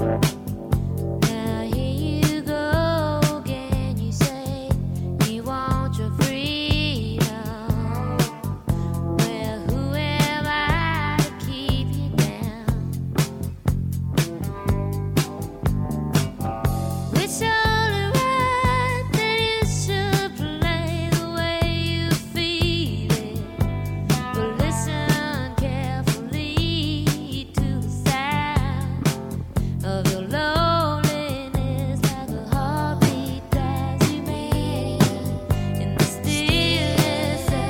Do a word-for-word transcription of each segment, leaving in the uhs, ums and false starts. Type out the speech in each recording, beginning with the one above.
Now here you go again. You say you want your freedom. Well, who am I to keep you down? It's only right that you should play the way you feel it. But listen carefully to the sound of your loneliness, like a heartbeat drives you mad. In the stillness of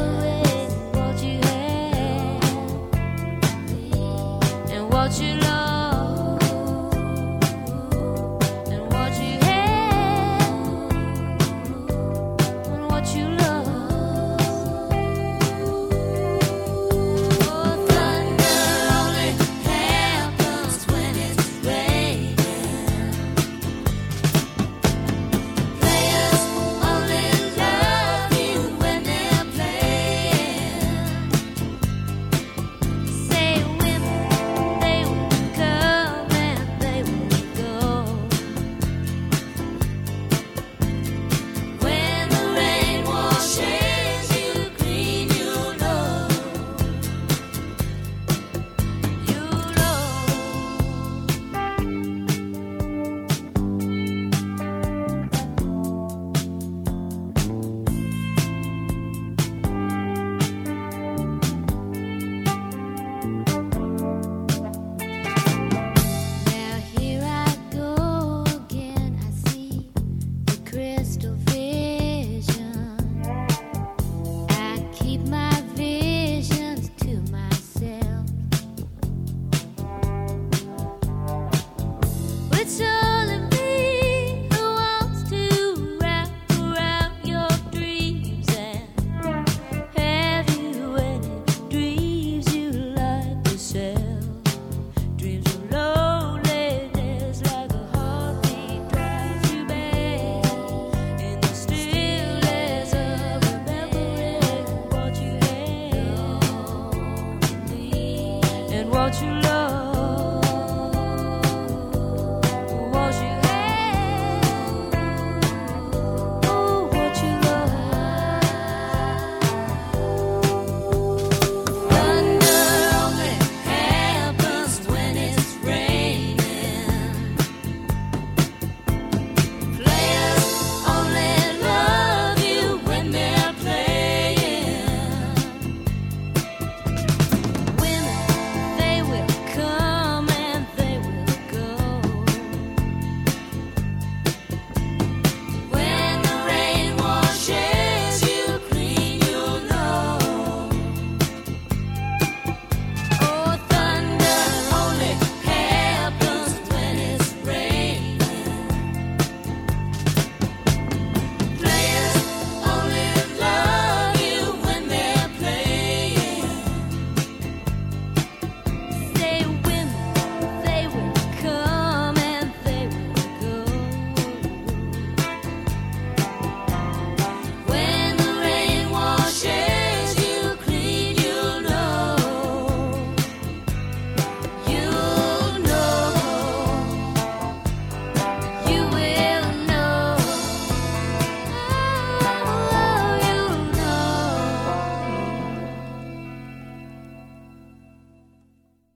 memories, what you had and what you lost.